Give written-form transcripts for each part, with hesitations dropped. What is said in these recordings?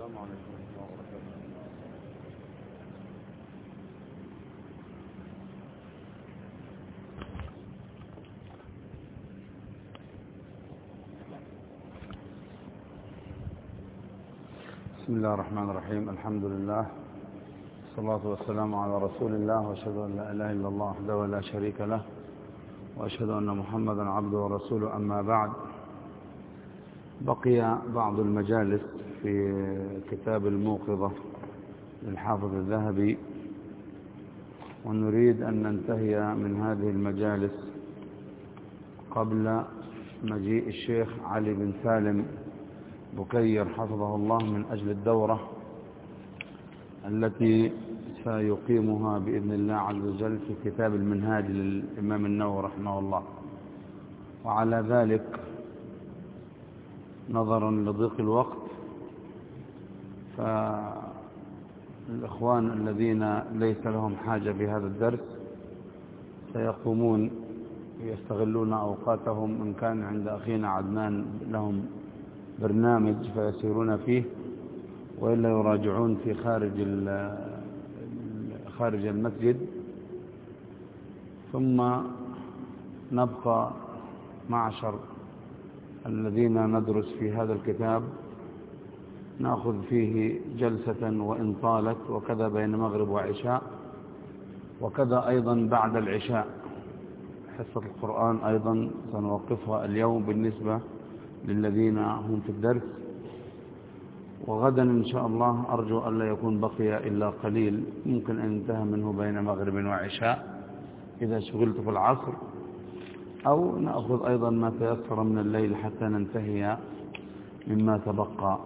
السلام عليكم ورحمة الله وبركاته. بسم الله الرحمن الرحيم. الحمد لله والصلاة والسلام على رسول الله، وأشهد أن لا إله إلا الله وحده لا شريك له، وأشهد أن محمدا عبده ورسوله. أما بعد، بقي بعض المجالس في كتاب الموقظة للحافظ الذهبي، ونريد أن ننتهي من هذه المجالس قبل مجيء الشيخ علي بن سالم بكير حفظه الله من أجل الدورة التي سيقيمها بإذن الله عز وجل في كتاب المنهاج للإمام النووي رحمه الله. وعلى ذلك، نظرا لضيق الوقت، فالإخوان الذين ليس لهم حاجة بهذا الدرس سيقومون يستغلون أوقاتهم، إن كان عند أخينا عدنان لهم برنامج فيسيرون فيه، وإلا يراجعون في خارج المسجد. ثم نبقى معشر الذين ندرس في هذا الكتاب نأخذ فيه جلسة وإن طالت، وكذا بين مغرب وعشاء، وكذا أيضا بعد العشاء. حصة القرآن أيضا سنوقفها اليوم بالنسبة للذين هم في الدرس، وغدا إن شاء الله أرجو أن لا يكون بقي إلا قليل، ممكن أن ينتهى منه بين مغرب وعشاء إذا شغلت في العصر، أو نأخذ أيضا ما تيسر من الليل حتى ننتهي مما تبقى،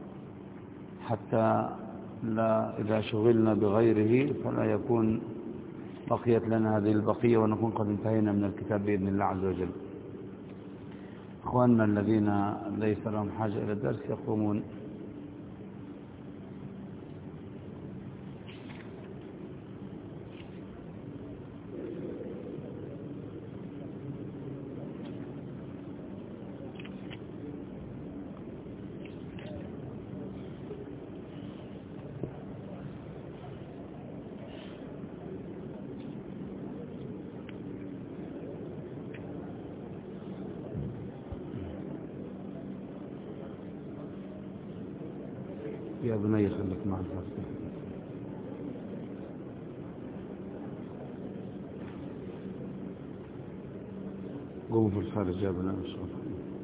حتى لا إذا شغلنا بغيره فلا يكون بقيت لنا هذه البقية ونكون قد انتهينا من الكتاب بإذن الله عز وجل. أخواننا الذين ليس لهم حاجة إلى الدرس يقومون. يا بني خليك مع الفرق. قوموا في الخارج يا بني إن شاء الله.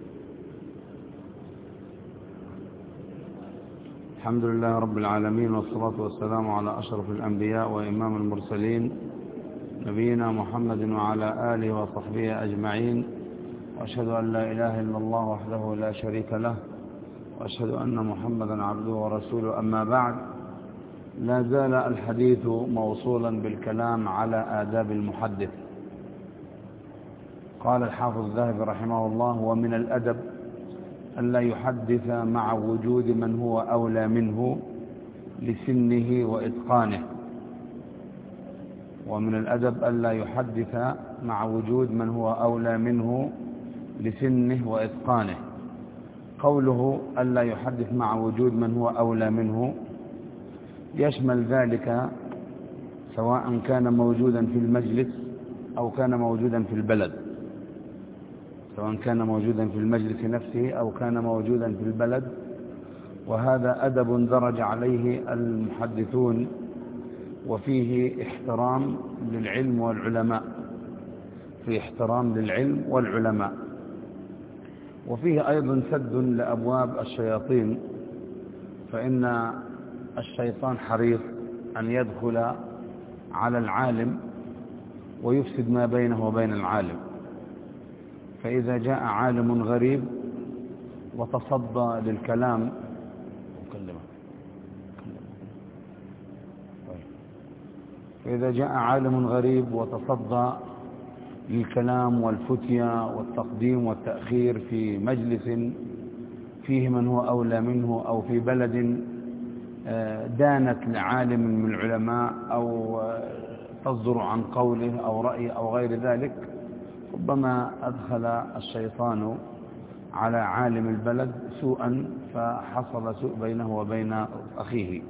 الحمد لله رب العالمين، والصلاة والسلام على أشرف الأنبياء وإمام المرسلين، نبينا محمد وعلى آله وصحبه أجمعين. وأشهد أن لا إله إلا الله وحده لا شريك له، وأشهد أن محمدا عبده ورسوله. أما بعد، لا زال الحديث موصولا بالكلام على آداب المحدث. قال الحافظ الذهبي رحمه الله: ومن الأدب أن لا يحدث مع وجود من هو أولى منه لسنه وإتقانه. ومن الأدب أن لا يحدث مع وجود من هو أولى منه لسنه وإتقانه. قوله ألا يحدث مع وجود من هو أولى منه يشمل ذلك سواء كان موجودا في المجلس أو كان موجودا في البلد، سواء كان موجودا في المجلس نفسه أو كان موجودا في البلد. وهذا أدب درج عليه المحدثون، وفيه احترام للعلم والعلماء، فيه احترام للعلم والعلماء، وفيه أيضا سد لأبواب الشياطين، فإن الشيطان حريص أن يدخل على العالم ويفسد ما بينه وبين العالم. فإذا جاء عالم غريب وتصدى للكلام فإذا جاء عالم غريب وتصدى للكلام والفتية والتقديم والتأخير في مجلس فيه من هو أولى منه، أو في بلد دانت لعالم من العلماء، أو تصدر عن قوله أو رأيه أو غير ذلك، ربما أدخل الشيطان على عالم البلد سوءا فحصل سوء بينه وبين أخيه.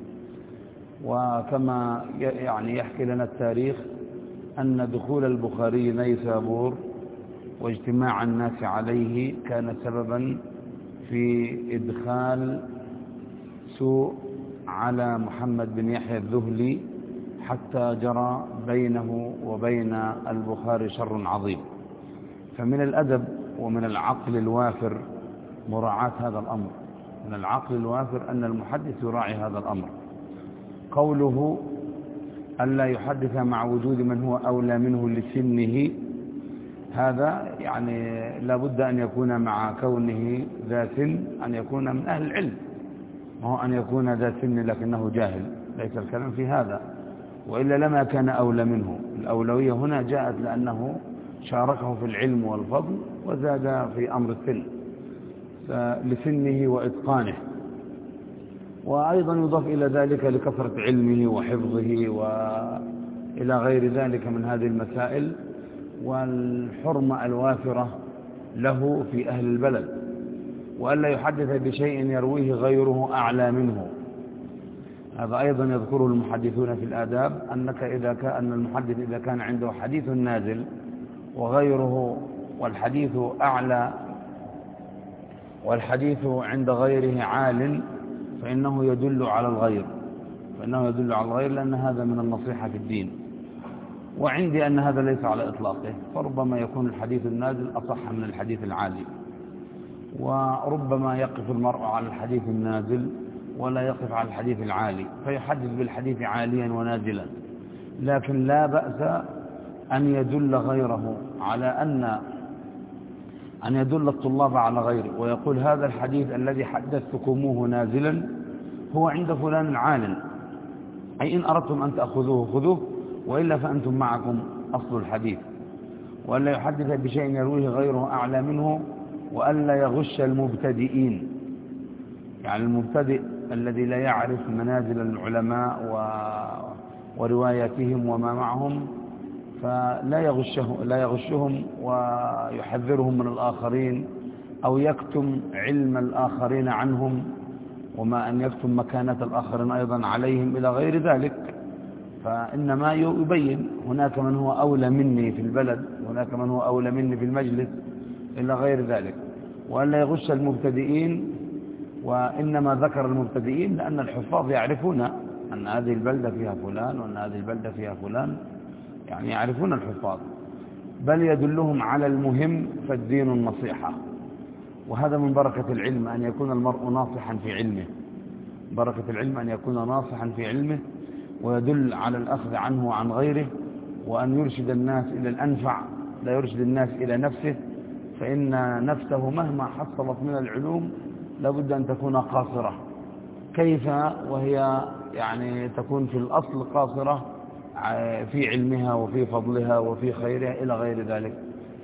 وكما يعني يحكي لنا التاريخ أن دخول البخاري نيسابور واجتماع الناس عليه كان سببا في إدخال سوء على محمد بن يحيى الذهلي، حتى جرى بينه وبين البخاري شر عظيم. فمن الأدب ومن العقل الوافر مراعاة هذا الأمر، من العقل الوافر أن المحدث يراعي هذا الأمر. قوله ألا يحدث مع وجود من هو أولى منه لسنه، هذا يعني لابد أن يكون مع كونه ذا سن أن يكون من أهل العلم، وهو أن يكون ذا سن لكنه جاهل، ليس الكلام في هذا، وإلا لما كان أولى منه. الأولوية هنا جاءت لأنه شاركه في العلم والفضل وزاد في أمر السن لسنه وإتقانه. وأيضا يضاف إلى ذلك لكثرة علمه وحفظه وإلى غير ذلك من هذه المسائل، والحرمة الوافرة له في أهل البلد. وألا يحدث بشيء يرويه غيره أعلى منه، هذا أيضا يذكره المحدثون في الآداب، أن المحدث إذا كان عنده حديث نازل وغيره والحديث أعلى والحديث عند غيره عال فإنه يدل على الغير، لأن هذا من النصيحة في الدين. وعندي أن هذا ليس على إطلاقه، فربما يكون الحديث النازل أصح من الحديث العالي، وربما يقف المرء على الحديث النازل ولا يقف على الحديث العالي فيحدث بالحديث عاليا ونازلا. لكن لا بأس أن يدل غيره على أن يدل الطلاب على غيره، ويقول هذا الحديث الذي حدثتكموه نازلا هو عند فلان عال، أي إن أردتم أن تأخذوه خذوه، وإلا فأنتم معكم أصل الحديث. وألا يحدث بشيء يرويه غيره أعلى منه، وألا يغش المبتدئين، يعني المبتدئ الذي لا يعرف منازل العلماء ورواياتهم وما معهم، فلا يغشهم ويحذرهم من الآخرين، أو يكتم علم الآخرين عنهم، وما أن يكتم مكانة الآخرين أيضا عليهم إلى غير ذلك. فإنما يبين هناك من هو أولى مني في البلد، هناك من هو أولى مني في المجلس إلى غير ذلك. وألا يغش المبتدئين، وإنما ذكر المبتدئين لأن الحفاظ يعرفون أن هذه البلدة فيها فلان وأن هذه البلدة فيها فلان، يعني يعرفون الحفاظ، بل يدلهم على المهم، فالدين النصيحة. وهذا من بركة العلم أن يكون المرء ناصحا في علمه، بركة العلم أن يكون ناصحا في علمه ويدل على الأخذ عنه وعن غيره، وأن يرشد الناس إلى الأنفع، لا يرشد الناس إلى نفسه، فإن نفسه مهما حصلت من العلوم لابد أن تكون قاصرة. كيف وهي يعني تكون في الأصل قاصرة في علمها وفي فضلها وفي خيرها إلى غير ذلك؟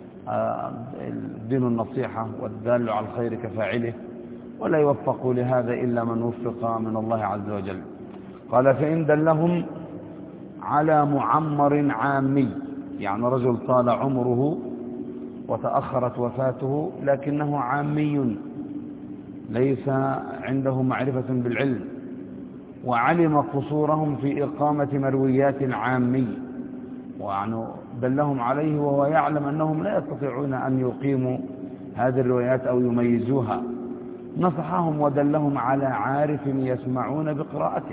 الدين النصيحة، والدال على الخير كفاعله، ولا يوفق لهذا إلا من وفق من الله عز وجل. قال فإن دلهم على معمر عامي، يعني رجل طال عمره وتأخرت وفاته لكنه عامي ليس عنده معرفة بالعلم، وعلم قصورهم في إقامة مرويات العامي، وعنه دلهم عليه وهو يعلم أنهم لا يستطيعون أن يقيموا هذه الروايات أو يميزوها، نصحهم ودلهم على عارف يسمعون بقراءته،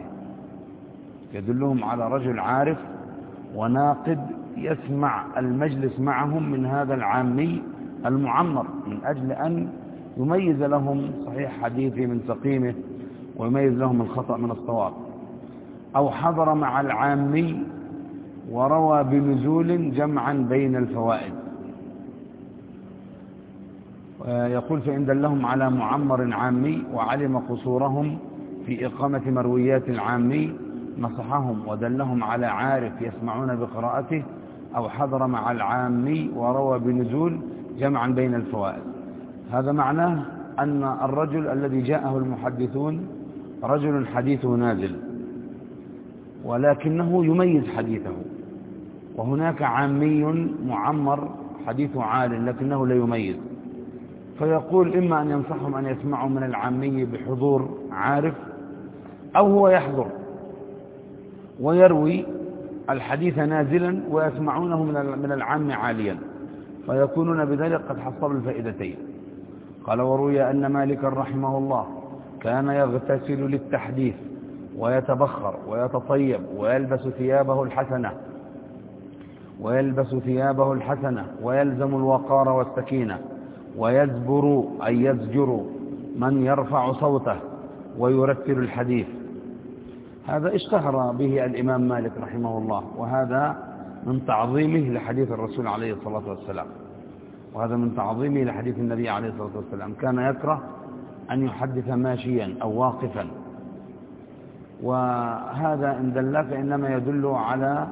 يدلهم على رجل عارف وناقد يسمع المجلس معهم من هذا العامي المعمر، من أجل أن يميز لهم صحيح حديثه من سقيمه ويميز لهم الخطأ من الصواب. أو حضر مع العامي وروى بنزول جمعا بين الفوائد. يقول فإن دلهم على معمر عامي وعلم قصورهم في إقامة مرويات العامي نصحهم ودلهم على عارف يسمعون بقراءته، أو حضر مع العامي وروى بنزول جمعا بين الفوائد. هذا معناه أن الرجل الذي جاءه المحدثون رجل حديثه نازل ولكنه يميز حديثه، وهناك عامي معمر حديثه عال لكنه لا يميز، فيقول إما أن ينصحهم أن يسمعوا من العامي بحضور عارف، أو هو يحضر ويروي الحديث نازلا ويسمعونه من العام عاليا، فيكونون بذلك قد حصلوا الفائدتين. قال: وروي أن مالكا رحمه الله كان يغتسل للتحديث ويتبخر ويتطيب ويلبس ثيابه الحسنة ويلزم الوقار والسكينة ويزبر أي يزجر من يرفع صوته ويرتل الحديث. هذا اشتهر به الإمام مالك رحمه الله، وهذا من تعظيمه لحديث الرسول عليه الصلاة والسلام، وهذا من تعظيمه لحديث النبي عليه الصلاة والسلام. كان يكره أن يحدث ماشيا أو واقفا، وهذا إن دل فإنما يدل على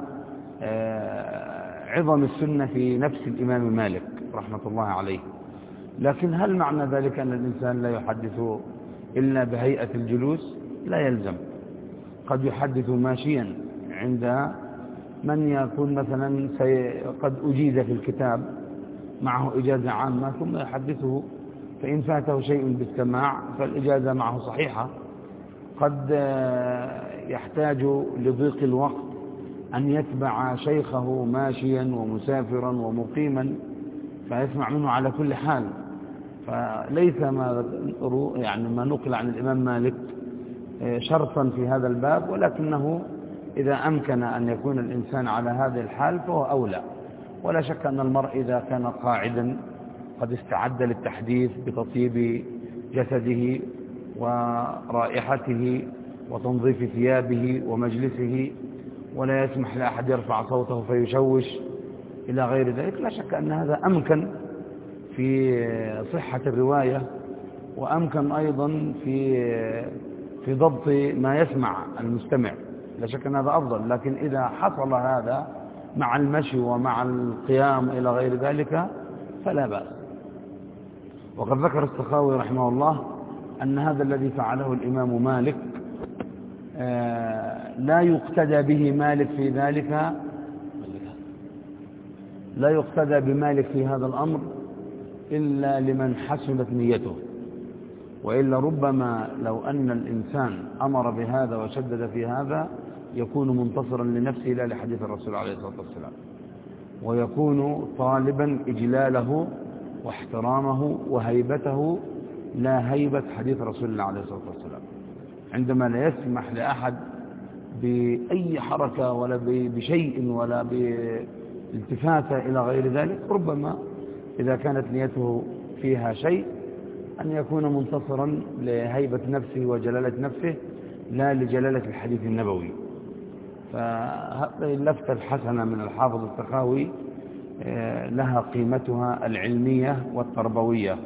عظم السنة في نفس الإمام مالك رحمة الله عليه. لكن هل معنى ذلك أن الإنسان لا يحدث إلا بهيئة الجلوس؟ لا يلزم. قد يحدث ماشيا عند من يكون مثلا قد أجيز في الكتاب معه إجازة عامة ثم يحدثه، فإن فاته شيء بالسماع فالإجازة معه صحيحة. قد يحتاج لضيق الوقت أن يتبع شيخه ماشيا ومسافرا ومقيما فيسمع منه على كل حال. فليس ما نقل عن الإمام مالك شرطا في هذا الباب، ولكنه إذا أمكن أن يكون الإنسان على هذه الحال فهو أولى. ولا شك أن المرء إذا كان قاعدا قد استعد للتحديث بتطيب جسده ورائحته وتنظيف ثيابه ومجلسه، ولا يسمح لأحد يرفع صوته فيشوش إلى غير ذلك، لا شك أن هذا أمكن في صحة الرواية، وأمكن أيضا في ضبط ما يسمع المستمع، لا شك أن هذا أفضل. لكن إذا حصل هذا مع المشي ومع القيام إلى غير ذلك فلا بأس. وقد ذكر السخاوي رحمه الله أن هذا الذي فعله الإمام مالك لا يقتدى به مالك في ذلك، لا يقتدى بمالك في هذا الأمر إلا لمن حسنت نيته، وإلا ربما لو أن الإنسان أمر بهذا وشدد في هذا يكون منتصرا لنفسه لا لحديث الرسول عليه الصلاة والسلام، ويكون طالبا إجلاله واحترامه وهيبته لا هيبة حديث رسول الله عليه الصلاة والسلام. عندما لا يسمح لأحد بأي حركة ولا بشيء ولا بالتفاتة إلى غير ذلك، ربما إذا كانت نيته فيها شيء أن يكون منتصرا لهيبة نفسه وجلالة نفسه لا لجلالة الحديث النبوي. فهذه اللفتة الحسنة من الحافظ السخاوي لها قيمتها العلمية والتربوية.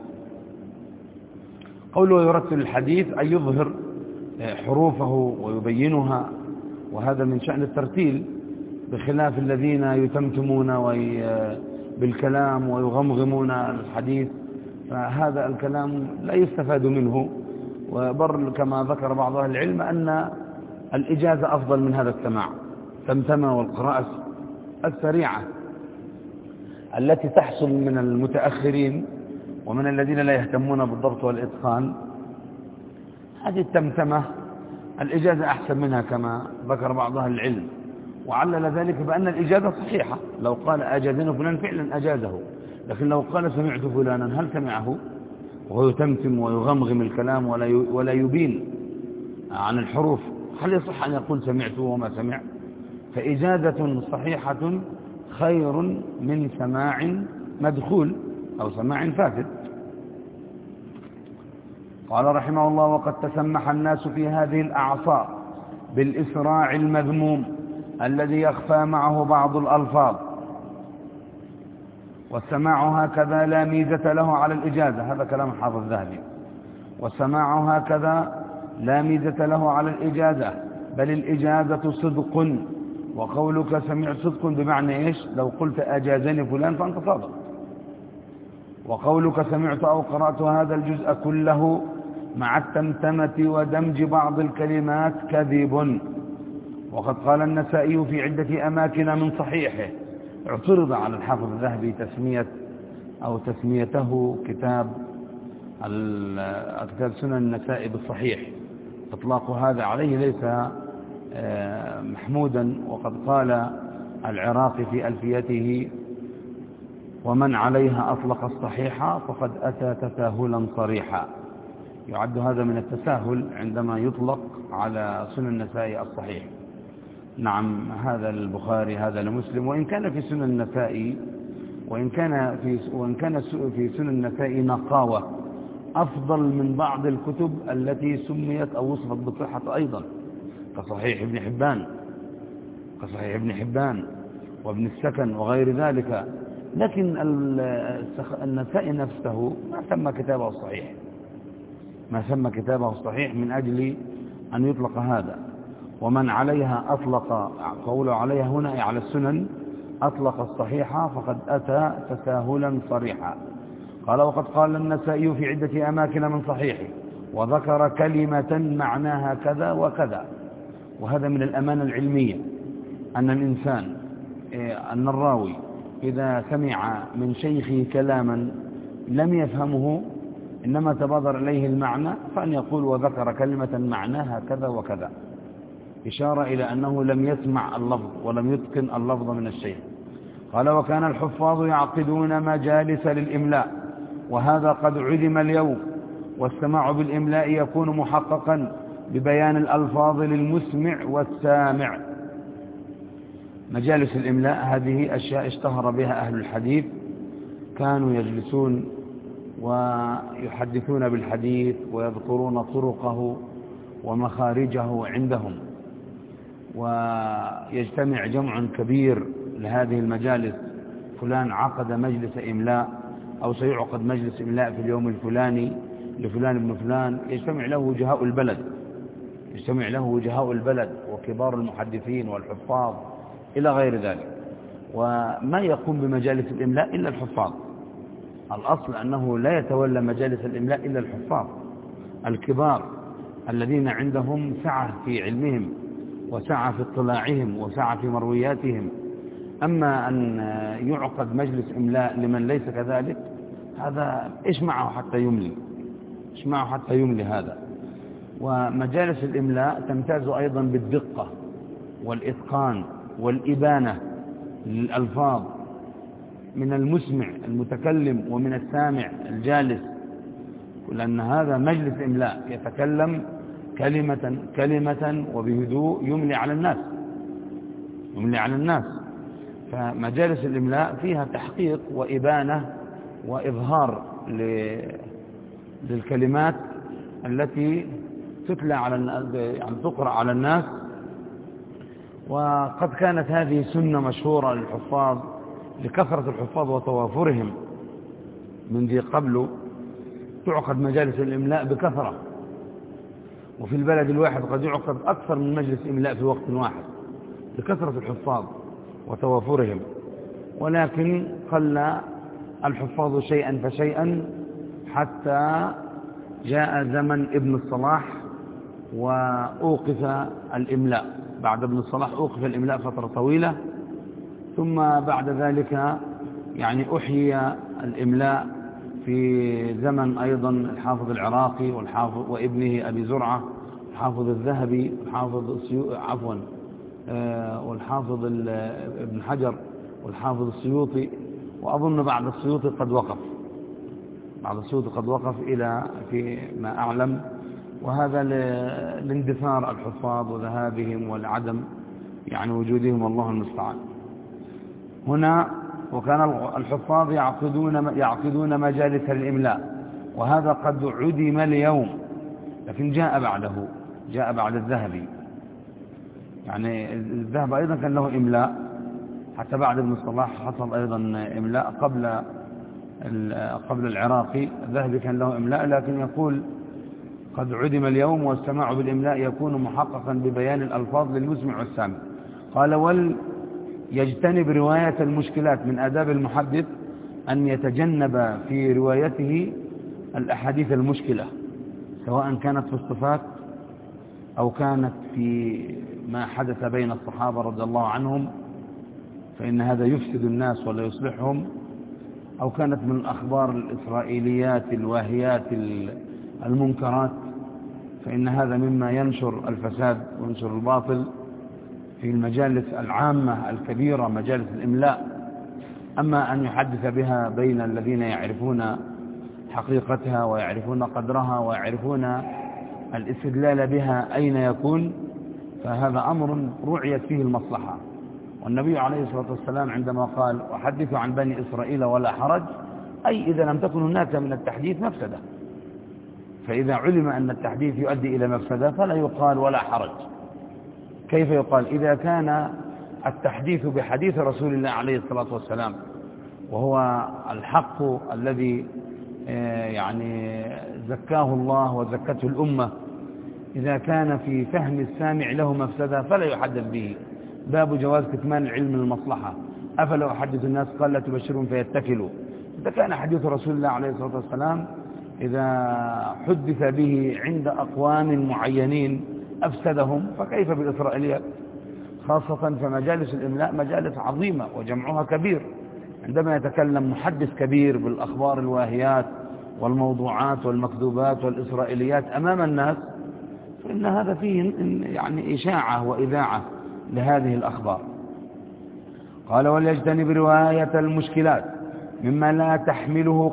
قوله يرتل الحديث أي يظهر حروفه ويبينها، وهذا من شأن الترتيل، بخلاف الذين يتمتمون بالكلام ويغمغمون الحديث، فهذا الكلام لا يستفاد منه. وبر كما ذكر بعض أهل العلم أن الإجازة أفضل من هذا السماع، تمتمة والقراءة السريعة التي تحصل من المتأخرين ومن الذين لا يهتمون بالضبط والإتقان. هذه التمتمة الإجازة أحسن منها كما ذكر بعض أهل العلم، وعلل ذلك بأن الإجازة صحيحة. لو قال أجازنا فلان فعلا أجازه، لكن لو قال سمعت فلانا هل سمعه وهو يتمتم ويغمغم الكلام ولا يبين عن الحروف، هل يصح أن يقول سمعته وما سمع؟ فإجازة صحيحة خير من سماع مدخول أو سماع فاسد. قال رحمه الله: وقد تسمح الناس في هذه الأعصار بالإسراع المذموم الذي يخفى معه بعض الألفاظ، والسماع هكذا لا ميزة له على الإجازة. هذا كلام حافظ الذهبي. والسماع هكذا لا ميزة له على الإجازة، بل الإجازة صدق. وقولك سمعت صدق بمعنى إيش؟ لو قلت أجازني فلان فأنت صادق. وقولك سمعت أو قرأت هذا الجزء كله مع التمتمة ودمج بعض الكلمات كذب. وقد قال النسائي في عدة أماكن من صحيحه، اعترض على الحافظ الذهبي تسميته كتاب كتاب سنن النسائي بالصحيح، إطلاق هذا عليه ليس محمودا. وقد قال العراقي في ألفيته: ومن عليها أطلق الصحيحة فقد أتى تساهلا صريحا. يعد هذا من التساهل عندما يطلق على سنن النسائي الصحيح. نعم، هذا البخاري، هذا لمسلم. وإن كان في سنن النسائي، وإن كان في سنن النسائي نقاوة أفضل من بعض الكتب التي سميت أو وصفت بالصحة أيضا، كصحيح ابن حبان وابن السكن وغير ذلك. لكن النسائي نفسه ما سمى كتابه الصحيح من أجل أن يطلق هذا. ومن عليها أطلق، قوله عليها هنا على السنن، أطلق الصحيحة فقد أتى تساهلا صريحا. قال: وقد قال النسائي في عدة أماكن من صحيحه وذكر كلمة معناها كذا وكذا. وهذا من الأمانة العلمية، أن الراوي إذا سمع من شيخه كلاما لم يفهمه إنما تبادر إليه المعنى، فأن يقول: وذكر كلمة معناها كذا وكذا، إشارة إلى أنه لم يسمع اللفظ ولم يتقن اللفظ من الشيخ. قال: وكان الحفاظ يعقدون مجالس للإملاء، وهذا قد عدم اليوم، والسماع بالإملاء يكون محققا ببيان الألفاظ للمسمع والسامع. مجالس الإملاء هذه أشياء اشتهر بها أهل الحديث، كانوا يجلسون ويحدثون بالحديث ويذكرون طرقه ومخارجه عندهم، ويجتمع جمع كبير لهذه المجالس. فلان عقد مجلس إملاء أو سيعقد مجلس إملاء في اليوم الفلاني لفلان بن فلان، يجتمع له وجهاء البلد وكبار المحدثين والحفاظ إلى غير ذلك. وما يقوم بمجالس الإملاء إلا الحفاظ. الأصل أنه لا يتولى مجالس الإملاء إلا الحفاظ الكبار الذين عندهم سعة في علمهم وسعة في اطلاعهم وسعة في مروياتهم. أما أن يعقد مجلس إملاء لمن ليس كذلك، هذا إيش معه حتى يملي هذا. ومجالس الإملاء تمتاز أيضا بالدقة والإتقان والإبانة للألفاظ من المسمع المتكلم ومن السامع الجالس، لأن هذا مجلس إملاء يتكلم كلمة وبهدوء يملي على الناس. فمجالس الإملاء فيها تحقيق وإبانة وإظهار للكلمات التي تقرأ على الناس. وقد كانت هذه سنة مشهورة للحفاظ لكثرة الحفاظ وتوافرهم من ذي قبل، تعقد مجالس الإملاء بكثرة، وفي البلد الواحد قد يعقد أكثر من مجلس إملاء في وقت واحد لكثرة الحفاظ وتوافرهم. ولكن قل الحفاظ شيئا فشيئا حتى جاء زمن ابن الصلاح وأوقف الإملاء. بعد ابن الصلاح أوقف الإملاء فترة طويلة، ثم بعد ذلك أحيي الإملاء في زمن أيضا الحافظ العراقي وابنه أبي زرعة، الحافظ الذهبي، والحافظ ابن حجر، والحافظ السيوطي. وأظن بعد السيوطي قد وقف إلى في ما أعلم. وهذا لاندثار الحفاظ وذهابهم والعدم وجودهم، والله المستعان. هنا: وكان الحفاظ يعقدون مجالس الإملاء، وهذا قد عدم اليوم، لكن جاء بعد الذهبي. الذهب أيضا كان له إملاء، حتى بعد ابن الصلاح حصل أيضا إملاء قبل العراقي. الذهبي كان له إملاء، لكن يقول: قد عدم اليوم، والسماع بالإملاء يكون محققا ببيان الألفاظ للمسمع والسامع. قال: يجتنب رواية المشكلات. من آداب المحدث أن يتجنب في روايته الأحاديث المشكلة، سواء كانت في الصفات أو كانت في ما حدث بين الصحابة رضي الله عنهم، فإن هذا يفسد الناس ولا يصلحهم، أو كانت من الأخبار الإسرائيليات الواهيات المنكرات، فإن هذا مما ينشر الفساد وينشر الباطل في المجالس العامة الكبيرة، مجالس الإملاء. أما أن يحدث بها بين الذين يعرفون حقيقتها ويعرفون قدرها ويعرفون الاستدلال بها أين يكون، فهذا أمر رعيت فيه المصلحة. والنبي عليه الصلاة والسلام عندما قال وحدثوا عن بني إسرائيل ولا حرج، أي إذا لم تكن هناك من التحديث مفسدة. فإذا علم أن التحديث يؤدي إلى مفسدة فلا يقال ولا حرج. كيف يقال إذا كان التحديث بحديث رسول الله عليه الصلاة والسلام وهو الحق الذي يعني زكاه الله وزكته الأمة، إذا كان في فهم السامع له مفسدة فلا يحدث به؟ باب جواز كتمان العلم للمصلحة. أفلا أحدث الناس قال لا تبشرون فيتكلوا. إذا كان حديث رسول الله عليه الصلاة والسلام إذا حدث به عند أقوام معينين أفسدهم، فكيف بالإسرائيليات؟ خاصة فمجالس الإملاء مجالس عظيمة وجمعها كبير. عندما يتكلم محدث كبير بالأخبار الواهيات والموضوعات والمكذوبات والإسرائيليات أمام الناس، فإن هذا فيه يعني إشاعة وإذاعة لهذه الأخبار. قال وليجتنب رواية المشكلات مما لا تحمله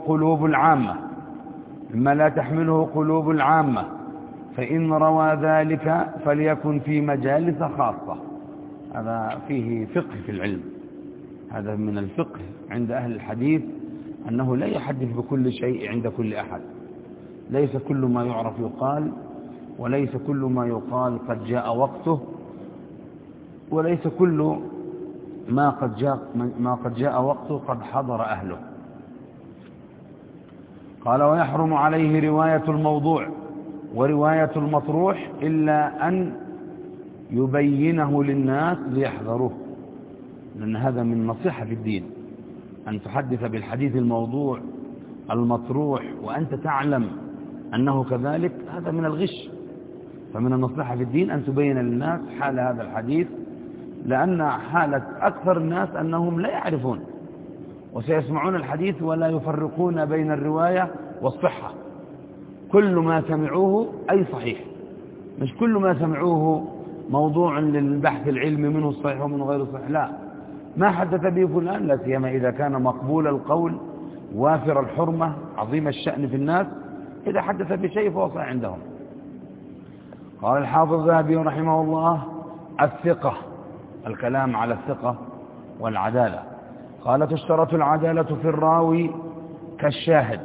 قلوب العامة، فإن روى ذلك فليكن في مجالس خاصة. هذا فيه فقه في العلم، هذا من الفقه عند أهل الحديث أنه لا يحدث بكل شيء عند كل أحد. ليس كل ما يعرف يقال، وليس كل ما يقال قد جاء وقته، وليس كل ما قد جاء وقته قد حضر أهله. قال ويحرم عليه رواية الموضوع ورواية المطروح إلا أن يبينه للناس ليحذروه، لأن هذا من نصيحة في الدين، أن تحدث بالحديث الموضوع المطروح وأنت تعلم أنه كذلك، هذا من الغش. فمن النصيحة في الدين أن تبين للناس حال هذا الحديث، لأن حالة أكثر الناس أنهم لا يعرفون وسيسمعون الحديث ولا يفرقون بين الرواية والصحة. كل ما سمعوه أي صحيح، مش كل ما سمعوه موضوع للبحث العلمي منه الصحيح ومنه غير الصحيح. لا، ما حدث به فلان، لا سيما إذا كان مقبول القول وافر الحرمة عظيم الشأن في الناس، إذا حدث بشيء فهو صحيح عندهم. قال الحافظ الذهبي رحمه الله الثقة، الكلام على الثقة والعدالة. قال تشترط العدالة في الراوي كالشاهد،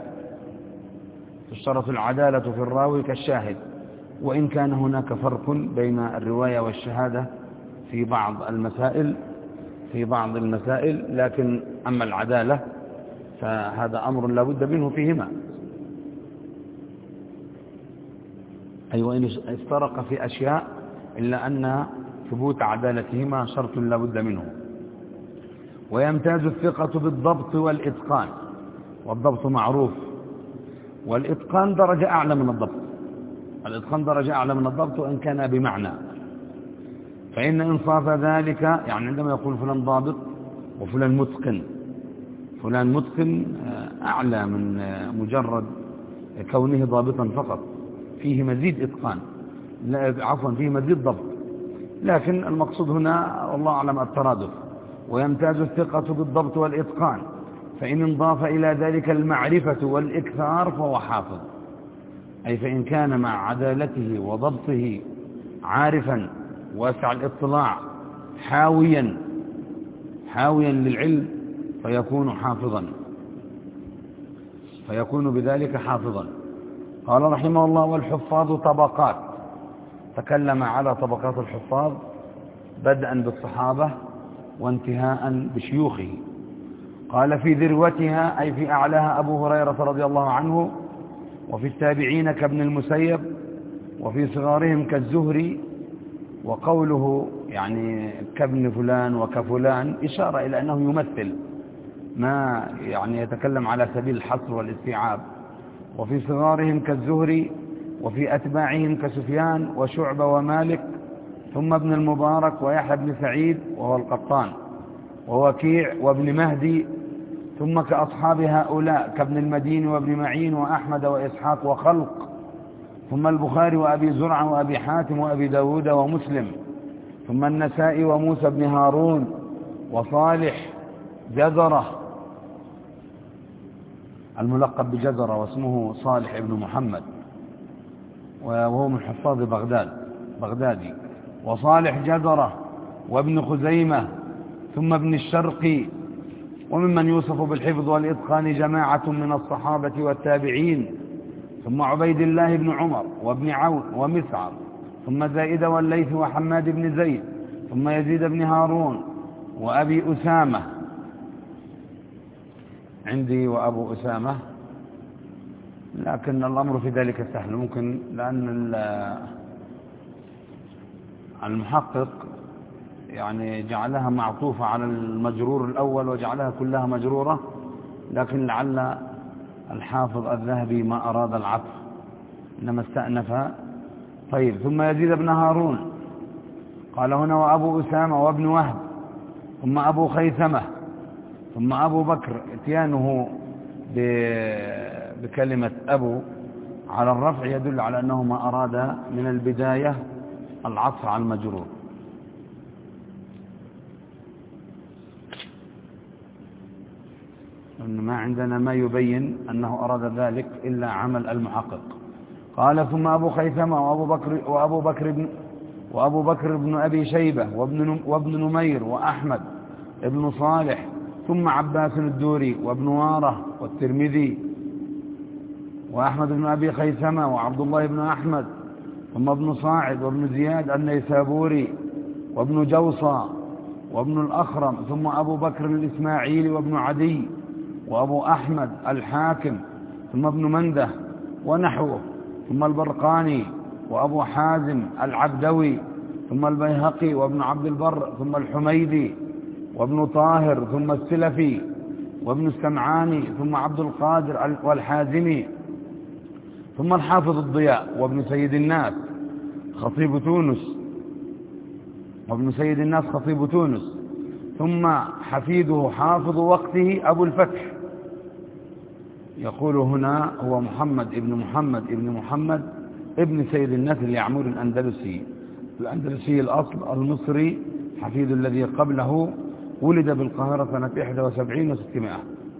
وإن كان هناك فرق بين الرواية والشهادة في بعض المسائل، لكن أما العدالة فهذا أمر لا بد منه فيهما. أي وإن افترق في أشياء إلا أن ثبوت عدالتهما شرط لا بد منه. ويمتاز الثقة بالضبط والإتقان، والضبط معروف، والإتقان درجة أعلى من الضبط، وإن كان بمعنى. فإن إنصاف ذلك، يعني عندما يقول فلان ضابط وفلان متقن، أعلى من مجرد كونه ضابطا فقط، فيه مزيد إتقان، فيه مزيد ضبط. لكن المقصود هنا والله أعلم الترادف. ويمتاز الثقة بالضبط والإتقان، فإن انضاف إلى ذلك المعرفة والإكثار فهو حافظ. أي فإن كان مع عدالته وضبطه عارفا واسع الاطلاع حاويا للعلم فيكون بذلك حافظا. قال رحمه الله والحفاظ طبقات، تكلم على طبقات الحفاظ بدءا بالصحابة وانتهاء بشيوخه. قال في ذروتها أي في أعلاها أبو هريرة رضي الله عنه، وفي التابعين كابن المسيب، وفي صغارهم كالزهري. وقوله يعني كابن فلان وكفلان إشارة إلى أنه يمثل ما يعني يتكلم على سبيل الحصر والاستيعاب. وفي صغارهم كالزهري، وفي أتباعهم كسفيان وشعبة ومالك، ثم ابن المبارك ويحيى بن سعيد وهو القطان، ووكيع وابن مهدي، ثم كأصحاب هؤلاء كابن المدين وابن معين وأحمد وإسحاق وخلق، ثم البخاري وأبي زرعة وأبي حاتم وأبي داود ومسلم، ثم النسائي وموسى بن هارون وصالح جزرة الملقب بجزرة واسمه صالح ابن محمد وهو من حفاظ بغدادي، وصالح جزرة وابن خزيمة، ثم ابن الشرقي. وممن يوصف بالحفظ والإتقان جماعة من الصحابة والتابعين، ثم عبيد الله بن عمر وابن عون ومسعر، ثم زائد والليث وحماد بن زيد، ثم يزيد بن هارون وأبي أسامة. عندي وأبو أسامة، لكن الأمر في ذلك سهل، ممكن لأن المحقق يعني جعلها معطوفة على المجرور الأول وجعلها كلها مجرورة، لكن لعل الحافظ الذهبي ما أراد العطف إنما استأنف. طيب، ثم يزيد بن هارون قال هنا وأبو أسامة وابن وهب، ثم أبو خيثمة، ثم أبو بكر. اتيانه بكلمة أبو على الرفع يدل على أنه ما أراد من البداية العطف على المجرور. ما عندنا ما يبين أنه أراد ذلك إلا عمل المحقق. قال ثم أبو خيثمة وأبو بكر بن أبي شيبة وابن نمير وأحمد ابن صالح، ثم عباس الدوري وابن واره والترمذي وأحمد بن أبي خيثمة وعبد الله بن أحمد، ثم ابن صاعد وابن زياد النيسابوري وابن جوصى وابن الأخرم، ثم أبو بكر الإسماعيلي وابن عدي وأبو أحمد الحاكم، ثم ابن منده ونحوه، ثم البرقاني وأبو حازم العبدوي، ثم البيهقي وابن عبد البر، ثم الحميدي وابن طاهر، ثم السلفي وابن السمعاني، ثم عبد القادر والحازمي، ثم الحافظ الضياء وابن سيد الناس خطيب تونس، ثم حفيده حافظ وقته أبو الفتح. يقول هنا هو محمد ابن محمد ابن سيد الناس اليعموري الأندلسي الأصل المصري، حفيد الذي قبله، ولد بالقاهرة سنة 71 و600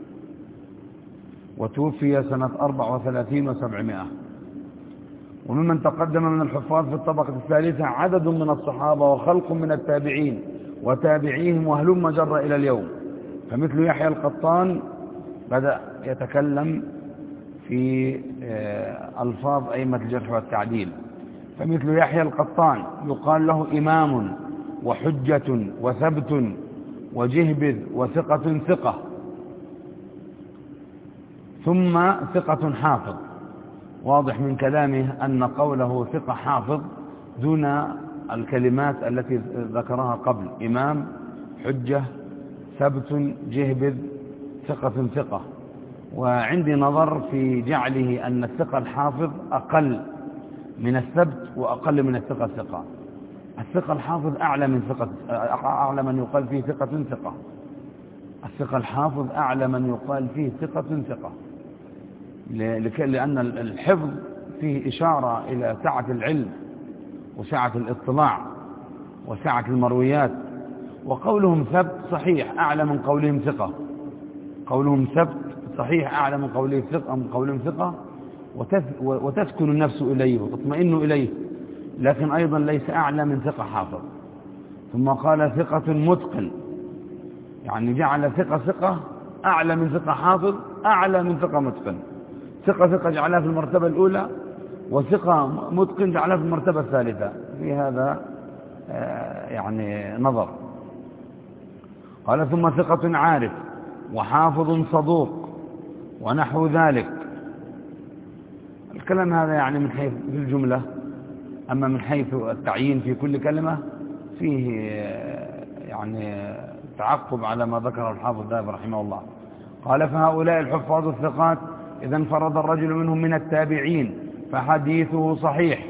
وتوفي سنة 34 و700. وممن تقدم من الحفاظ في الطبقة الثالثة عدد من الصحابة وخلق من التابعين وتابعيهم وهلم جر إلى اليوم، فمثل يحيى القطان بدأ يتكلم في ألفاظ أئمة الجرح والتعديل، فمثل يحيى القطان يقال له إمام وحجة وثبت وجهبذ وثقة ثقة، ثم ثقة حافظ. واضح من كلامه أن قوله ثقة حافظ دون الكلمات التي ذكرها قبل: إمام، حجة، ثبت، جهبذ، ثقة ثقة. وعندي نظر في جعله أن الثقة الحافظ أقل من الثبت وأقل من الثقة ثقة. الثقة الحافظ أعلى من يقال فيه ثقة ثقة. الثقة الحافظ أعلى من يقال فيه ثقة ثقة، لأن الحفظ فيه إشارة إلى سعة العلم وسعة الاطلاع وسعة المرويات. وقولهم ثبت صحيح أعلى من قولهم ثقة، قولهم ثبت صحيح أعلى من قولهم ثقة، وتسكن النفس إليه وتطمئن إليه، لكن أيضا ليس أعلى من ثقة حافظ. ثم قال ثقة متقن، يعني جعل ثقة أعلى من ثقة حافظ أعلى من ثقة متقن. ثقة جعلها في المرتبة الأولى، وثقة متقن جعلها في المرتبة الثالثة. في هذا يعني نظر. قال ثم ثقة عارف وحافظ صدوق ونحو ذلك. الكلام هذا يعني من حيث في الجملة، أما من حيث التعيين في كل كلمة فيه يعني تعقب على ما ذكر الحافظ الذهبي رحمه الله. قال فهؤلاء الحفاظ الثقات إذا انفرد الرجل منهم من التابعين فحديثه صحيح،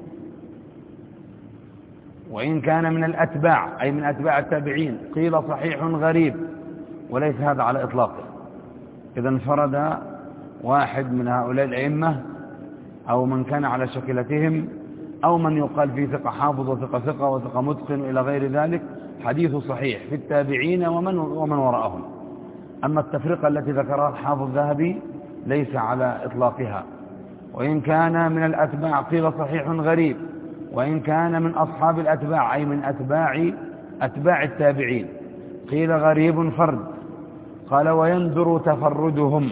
وإن كان من الأتباع أي من أتباع التابعين قيل صحيح غريب، وليس هذا على إطلاقه. إذا انفرد واحد من هؤلاء الأئمة أو من كان على شكلتهم أو من يقال فيه ثقة حافظ وثقة ثقة وثقة متقن إلى غير ذلك، حديث صحيح في التابعين ومن وراءهم. أما التفرقة التي ذكرها الحافظ الذهبي ليس على إطلاقها، وإن كان من الأتباع قيل صحيح غريب، وإن كان من أصحاب الأتباع أي من أتباع التابعين قيل غريب فرد. قال ويندر تفردهم.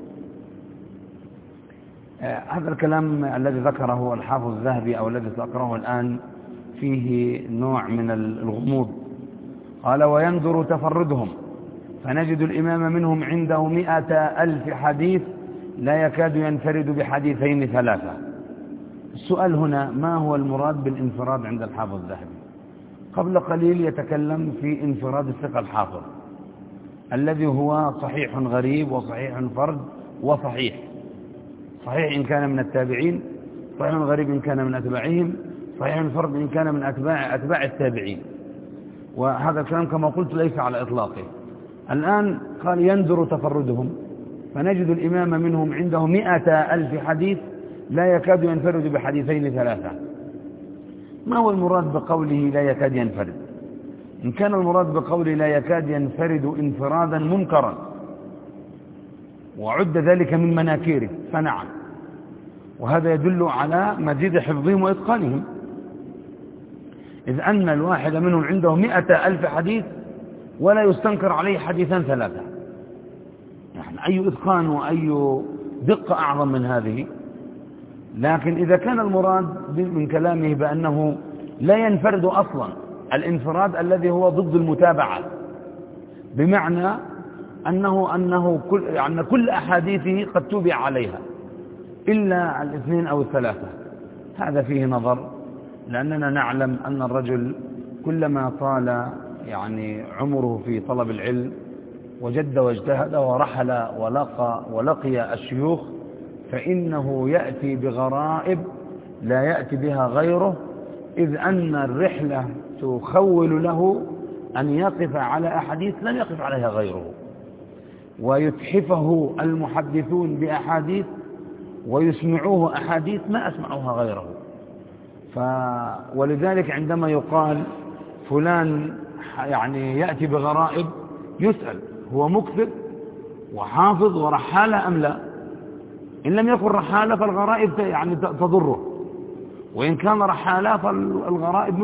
هذا الكلام الذي ذكره الحافظ الذهبي أو الذي سأقرأه الآن فيه نوع من الغموض. قال ويندر تفردهم، فنجد الإمام منهم عنده 100,000 حديث لا يكاد ينفرد بحديثين 3. السؤال هنا ما هو المراد بالانفراد عند الحافظ الذهبي؟ قبل قليل يتكلم في انفراد الثقة الحافظ الذي هو صحيح غريب وصحيح فرد وصحيح، صحيح إن كان من التابعين، صحيح غريب إن كان من أتباعهم، صحيح فرد إن كان من أتباع التابعين. وهذا الكلام كما قلت ليس على إطلاقه. الآن قال يندر تفردهم، فنجد الإمام منهم عنده 100,000 حديث لا يكاد ينفرد بحديثين 3. ما هو المراد بقوله لا يكاد ينفرد؟ إن كان المراد بقوله لا يكاد ينفرد انفرادا منكرا وعد ذلك من مناكيره فنعم، وهذا يدل على مزيد حفظهم وإتقانهم، إذ أن الواحد منهم عنده 100,000 حديث ولا يستنكر عليه حديثا 3. يعني أي إتقان وأي دقة أعظم من هذه. لكن إذا كان المراد من كلامه بأنه لا ينفرد أصلا، الانفراد الذي هو ضد المتابعة، بمعنى أن كل أحاديثه قد تبع عليها إلا 2 أو 3، هذا فيه نظر، لأننا نعلم أن الرجل كلما طال يعني عمره في طلب العلم وجد واجتهد ورحل ولقي الشيوخ فإنه يأتي بغرائب لا يأتي بها غيره، إذ أن الرحلة تخول له أن يقف على أحاديث لم يقف عليها غيره، ويتحفه المحدثون بأحاديث ويسمعوه أحاديث ما أسمعوها غيره. ولذلك عندما يقال فلان يعني يأتي بغرائب يسأل هو مكثر وحافظ ورحالة أم لا؟ إن لم يكن رحالة فالغرائب يعني تضره، وإن كان رحالة فالغرائب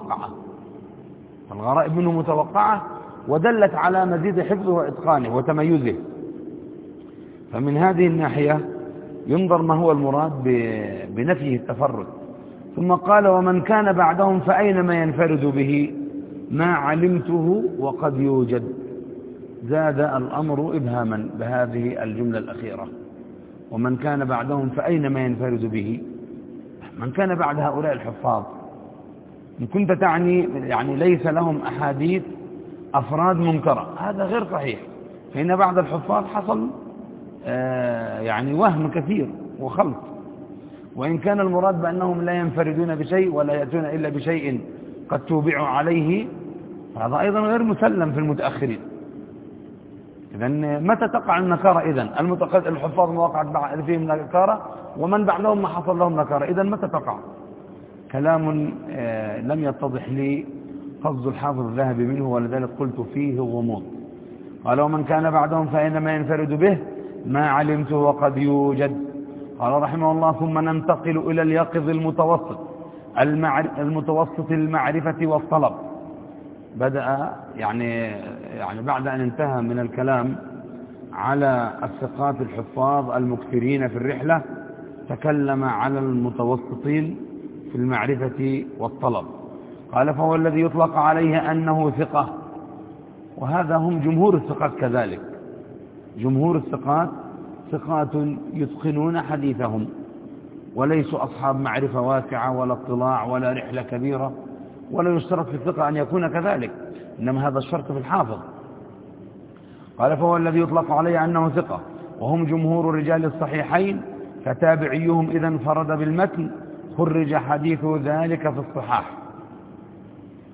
منه متوقعة ودلت على مزيد حفظه وإتقانه وتميزه. فمن هذه الناحية ينظر ما هو المراد بنفيه التفرد. ثم قال ومن كان بعدهم فأينما ينفرد به ما علمته وقد يوجد. زاد الأمر إبهاما بهذه الجملة الأخيرة، ومن كان بعدهم فأينما ينفرد به. من كان بعد هؤلاء الحفاظ إن كنت تعني يعني ليس لهم أحاديث أفراد منكرة، هذا غير صحيح، فإن بعد الحفاظ حصل يعني وهم كثير وخلط. وإن كان المراد بأنهم لا ينفردون بشيء ولا يأتون إلا بشيء قد توبعوا عليه، هذا أيضا غير مسلم في المتأخرين. إذن متى تقع النكارة؟ إذن الحفاظ ما وقعت فيهم نكارة ومن بعدهم ما حصل لهم نكارة، إذن متى تقع؟ كلام لم يتضح لي قصد الحافظ الذهبي منه، ولذلك قلت فيه غموض. قال ومن كان بعدهم فإنما ينفرد به ما علمته وقد يوجد. قال رحمه الله ثم ننتقل إلى اليقظ المتوسط المعرفة والطلب. بدأ يعني بعد أن انتهى من الكلام على الثقات الحفاظ المكثرين في الرحلة تكلم على المتوسطين في المعرفة والطلب. قال فهو الذي يطلق عليه أنه ثقة، وهذا هم جمهور الثقات كذلك. جمهور الثقات ثقات يتقنون حديثهم وليسوا أصحاب معرفة واسعة ولا اطلاع ولا رحلة كبيرة، ولا يشترط في الثقة أن يكون كذلك، إنما هذا الشرط في الحافظ. قال فهو الذي يطلق عليه أنه ثقة، وهم جمهور رجال الصحيحين، فتابعيهم إذا انفرد بالمتن خرج حديث ذلك في الصحاح.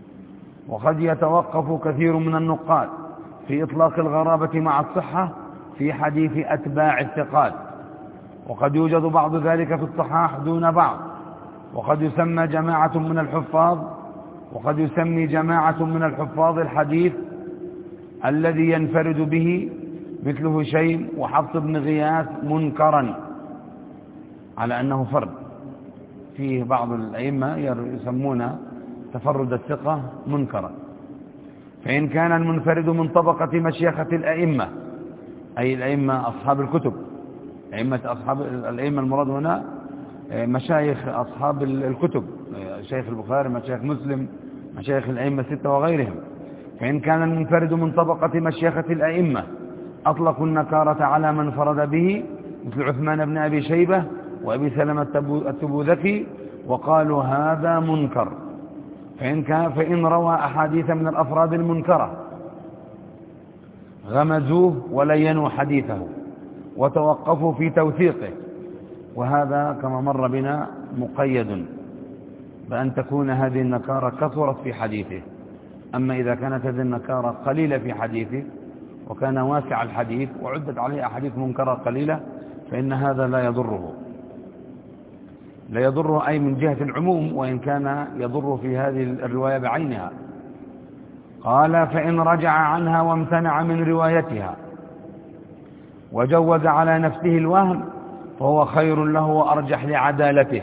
وقد يتوقف كثير من النقاد في إطلاق الغرابة مع الصحة في حديث أتباع الثقات، وقد يوجد بعض ذلك في الصحاح دون بعض، وقد يسمى جماعة من الحفاظ، وقد يسمي جماعة من الحفاظ الحديث الذي ينفرد به مثل هشيم وحفص بن غياث منكرا، على أنه فرد. فيه بعض الأئمة يسمون تفرد الثقة منكرا. فإن كان المنفرد من طبقة مشيخة الأئمة، أي الأئمة أصحاب الكتب، الأئمة المراد هنا مشايخ أصحاب الكتب، شيخ البخاري، مشايخ مسلم، مشايخ الأئمة الستة وغيرهم. فإن كان المنفرد من طبقة مشيخة الأئمة أطلقوا النكارة على من فرد به مثل عثمان بن أبي شيبة وأبي سلمة التبوذكي، وقالوا هذا منكر. فإن روى أحاديث من الأفراد المنكرة غمزوه ولينوا حديثه وتوقفوا في توثيقه، وهذا كما مر بنا مقيد بأن تكون هذه النكارة كثرت في حديثه. أما إذا كانت هذه النكارة قليلة في حديثه وكان واسع الحديث وعدت عليه أحاديث منكرة قليلة فإن هذا لا يضره أي من جهة العموم، وإن كان يضر في هذه الرواية بعينها. قال فإن رجع عنها وامتنع من روايتها وجوز على نفسه الوهم فهو خير له وأرجح لعدالته،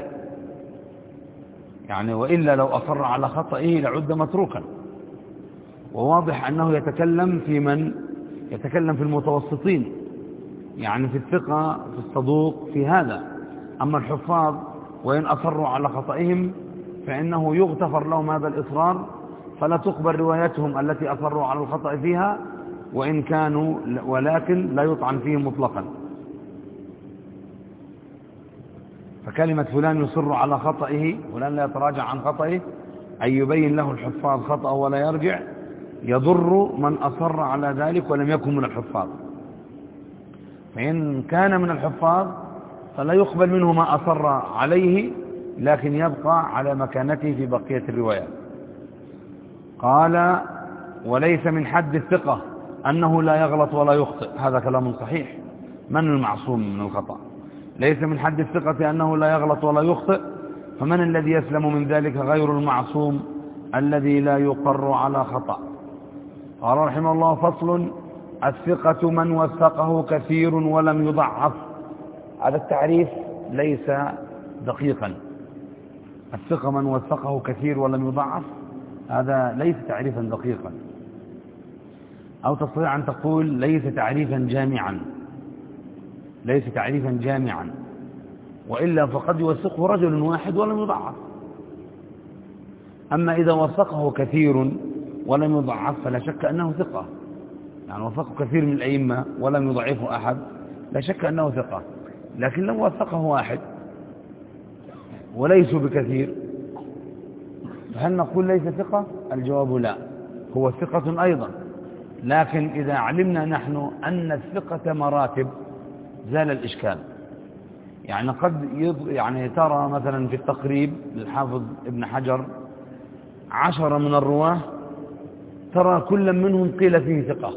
يعني وإلا لو أصر على خطئه لعد متروكا. وواضح أنه يتكلم في المتوسطين، يعني في الثقة، في الصدوق، في هذا. أما الحفاظ وإن أصروا على خطئهم فإنه يغتفر لهم هذا الإصرار، فلا تقبل روايتهم التي أصروا على الخطأ فيها وإن كانوا، ولكن لا يطعن فيهم مطلقا. فكلمة فلان يصر على خطئه، فلان لا يتراجع عن خطئه، أي يبين له الحفاظ خطأه ولا يرجع، يضر من أصر على ذلك ولم يكن من الحفاظ. فإن كان من الحفاظ فلا يقبل منه ما أصر عليه، لكن يبقى على مكانته في بقية الروايات. قال وليس من حد الثقة أنه لا يغلط ولا يخطئ، هذا كلام صحيح. من المعصوم من الخطأ؟ ليس من حد الثقة أنه لا يغلط ولا يخطئ، فمن الذي يسلم من ذلك غير المعصوم الذي لا يقر على خطأ. قال رحمه الله فصل: الثقة من وثقه كثير ولم يضعف. هذا التعريف ليس دقيقا. الثقة من وثقه كثير ولم يضعف، هذا ليس تعريفا دقيقا، أو تستطيع أن تقول ليس تعريفا جامعا، وإلا فقد يوثقه رجل واحد ولم يضعف. أما إذا وثقه كثير ولم يضعف فلا شك أنه ثقة، يعني وثقه كثير من الأئمة ولم يضعفه أحد لا شك أنه ثقة. لكن لو وثقه واحد وليسوا بكثير فهل نقول ليس ثقة؟ الجواب لا، هو ثقة أيضا. لكن إذا علمنا نحن أن الثقة مراتب زال الإشكال. يعني قد ترى مثلا في التقريب للحافظ ابن حجر 10 من الرواه ترى كل منهم قيل فيه ثقة،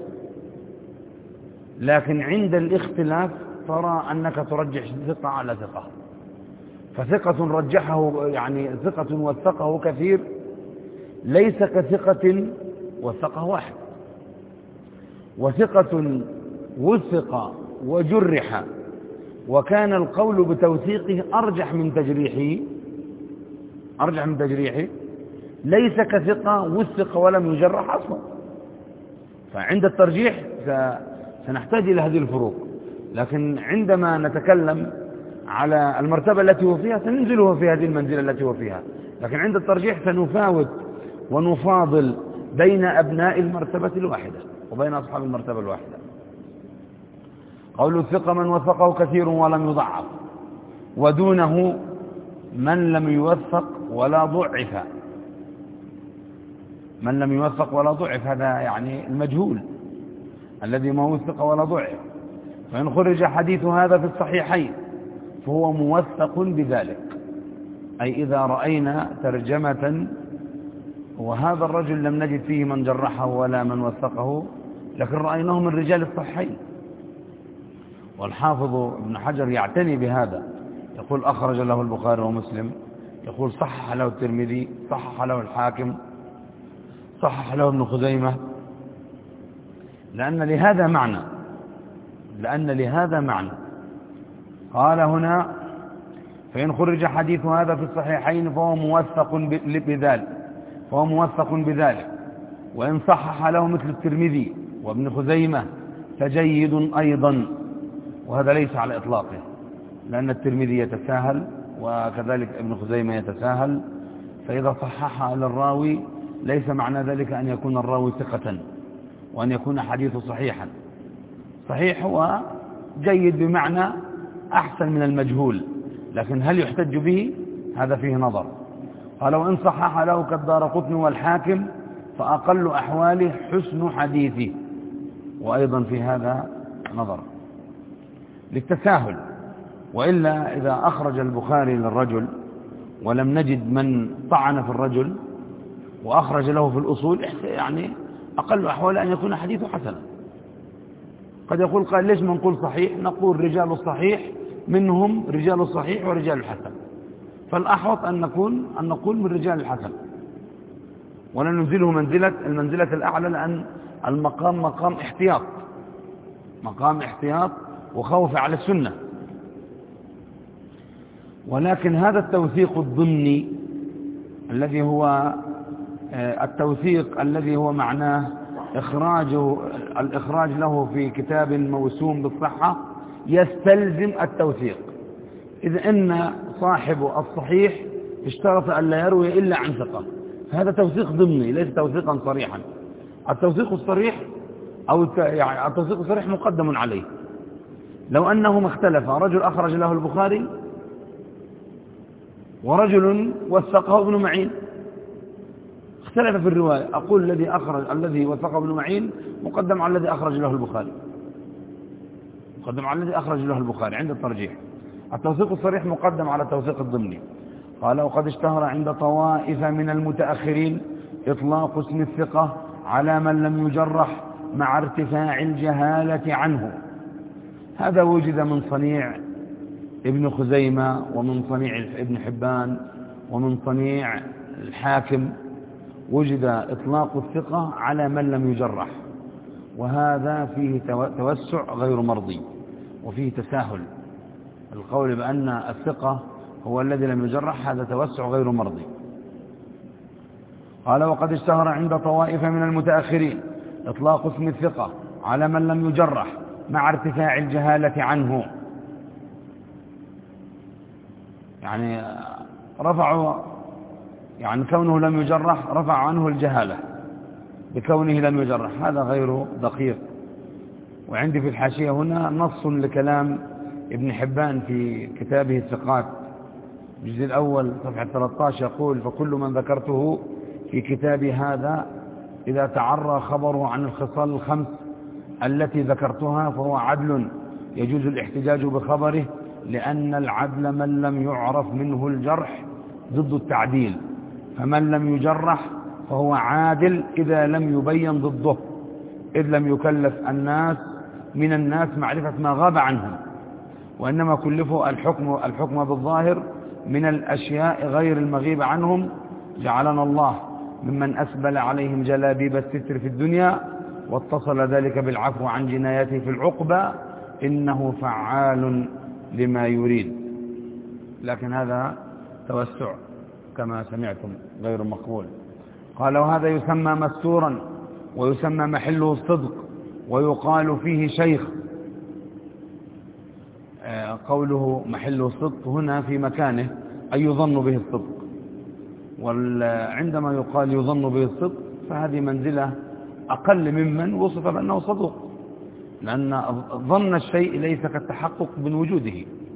لكن عند الاختلاف ترى أنك ترجح ثقة على ثقة. فثقة رجحه، يعني ثقة وثقه كثير ليس كثقة وثقه واحد. وثقة وثق وجرح وكان القول بتوثيقه أرجح من تجريحه ليس كثقة وثق ولم يجرح أصلا. فعند الترجيح سنحتاج إلى هذه الفروق، لكن عندما نتكلم على المرتبة التي هو فيها سننزله في هذه المنزلة التي هو فيها. لكن عند الترجيح سنفاوت ونفاضل بين أبناء المرتبة الواحدة وبين أصحاب المرتبة الواحدة. قول الثقة من وثقه كثير ولم يضعف، ودونه من لم يوثق ولا ضعف. من لم يوثق ولا ضعف هذا يعني المجهول الذي ما وثق ولا ضعف. فإن خرج حديث هذا في الصحيحين فهو موثق بذلك، أي إذا رأينا ترجمة وهذا الرجل لم نجد فيه من جرحه ولا من وثقه، لكن رأيناه من رجال الصحيحين، والحافظ ابن حجر يعتني بهذا، يقول أخرج له البخاري ومسلم، يقول صحح له الترمذي، صحح له الحاكم، صحح له ابن خزيمة، لأن لهذا معنى. قال هنا: فإن خرج حديث هذا في الصحيحين فهو موثق بذلك، وإن صحح له مثل الترمذي وابن خزيمة فجيد أيضا. وهذا ليس على إطلاقه، لأن الترمذي يتساهل وكذلك ابن خزيمة يتساهل، فإذا صحح للراوي ليس معنى ذلك أن يكون الراوي ثقة وأن يكون حديثه صحيحا. صحيح هو جيد بمعنى أحسن من المجهول، لكن هل يحتج به؟ هذا فيه نظر. قال: وإن صحح له كالدارقطني والحاكم فأقل أحواله حسن حديثه. وأيضا في هذا نظر للتساهل. وإلا إذا أخرج البخاري للرجل ولم نجد من طعن في الرجل وأخرج له في الأصول، يعني أقل أحواله أن يكون حديثه حسنا. قد يقول قال: ليش ما نقول صحيح؟ نقول رجال الصحيح منهم رجال الصحيح ورجال الحسن، فالأحوط أن نقول من رجال الحسن، ولا ننزله المنزلة الأعلى، لأن المقام مقام احتياط وخوف على السنة. ولكن هذا التوثيق الضمني الذي هو التوثيق الذي هو معناه الإخراج له في كتاب موسوم بالصحة يستلزم التوثيق، إذ أن صاحب الصحيح اشترط أن لا يروي إلا عن ثقة، هذا توثيق ضمني ليس توثيقا صريحا. التوثيق الصريح التوثيق الصريح مقدم عليه. لو أنهما اختلفا، رجل أخرج له البخاري ورجل وثقه ابن معين، اختلف في الرواية، أقول الذي وثقه ابن معين مقدم على الذي أخرج له البخاري، عند الترجيح. التوثيق الصريح مقدم على التوثيق الضمني. قال: وقد اشتهر عند طوائف من المتأخرين إطلاق اسم الثقة على من لم يجرح مع ارتفاع الجهالة عنه. هذا وجد من صنيع ابن خزيمة، ومن صنيع ابن حبان، ومن صنيع الحاكم، وجد إطلاق الثقة على من لم يجرح، وهذا فيه توسع غير مرضي وفيه تساهل. القول بأن الثقة هو الذي لم يجرح هذا توسع غير مرضي. قال: وقد اشتهر عند طوائف من المتأخرين إطلاق اسم الثقة على من لم يجرح مع ارتفاع الجهالة عنه، يعني رفعوا كونه لم يجرح رفع عنه الجهالة بكونه لم يجرح، هذا غير دقيق. وعندي في الحاشية هنا نص لكلام ابن حبان في كتابه الثقات الجزء الأول صفحة 13، يقول: فكل من ذكرته في كتابي هذا إذا تعرى خبره عن الخصال الخمس التي ذكرتها فهو عدل يجوز الاحتجاج بخبره، لأن العدل من لم يعرف منه الجرح ضد التعديل، فمن لم يجرح فهو عادل إذا لم يبين ضده، إذ لم يكلف من الناس معرفة ما غاب عنهم، وإنما كلفوا الحكم بالظاهر من الأشياء غير المغيب عنهم. جعلنا الله ممن أسبل عليهم جلابيب الستر في الدنيا، واتصل ذلك بالعفو عن جنايته في العقبى، إنه فعال لما يريد. لكن هذا توسع كما سمعتم غير مقبول. قال: وهذا يسمى مستورا، ويسمى محله الصدق، ويقال فيه شيخ. قوله محله الصدق هنا في مكانه أي يظن به الصدق، وعندما يقال يظن به الصدق فهذه منزلة أقل ممن وصف بأنه صدوق، لأن ظن الشيء ليس كالتحقق من وجوده،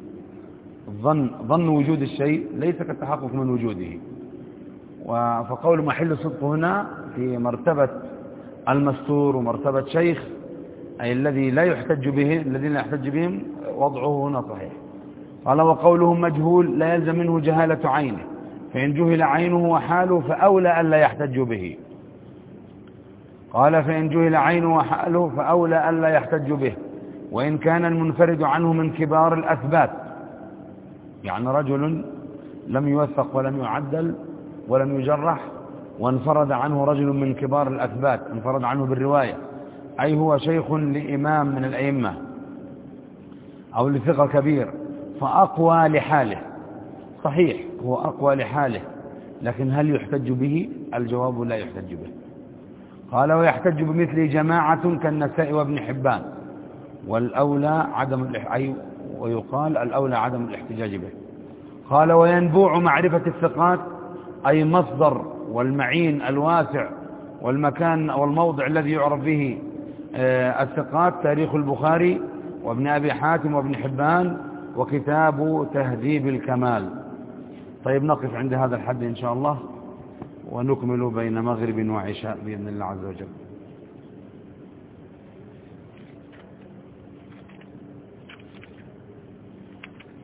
ظن وجود الشيء ليس كالتحقق من وجوده. فقول محل الصدق هنا في مرتبة المستور ومرتبة شيخ، أي الذين لا يحتج بهم وضعه هنا صحيح. قال: وقوله مجهول لا يلزم منه جهالة عينه، فإن جهل عينه وحاله فأولى ألا يحتج به. قال: فإن جهل عينه وحاله فأولى ألا يحتج به، وإن كان المنفرد عنه من كبار الأثبات، يعني رجل لم يوثق ولم يعدل ولم يجرح وانفرد عنه رجل من كبار الأثبات، انفرد عنه بالرواية، أي هو شيخ لإمام من الأئمة أو لثقة كبير، فأقوى لحاله. صحيح هو أقوى لحاله، لكن هل يحتج به؟ الجواب لا يحتج به. قال ويحتج بمثل جماعة كالنساء وابن حبان، والأولى عدم ويقال الأولى عدم الاحتجاج به. قال وينبوع معرفة الثقات، أي مصدر والمعين الواسع والمكان والموضع الذي يعرف به الثقات، تاريخ البخاري وابن أبي حاتم وابن حبان وكتاب تهذيب الكمال. طيب نقف عند هذا الحد إن شاء الله، ونكمل بين مغرب وعشاء بإذن الله عز وجل.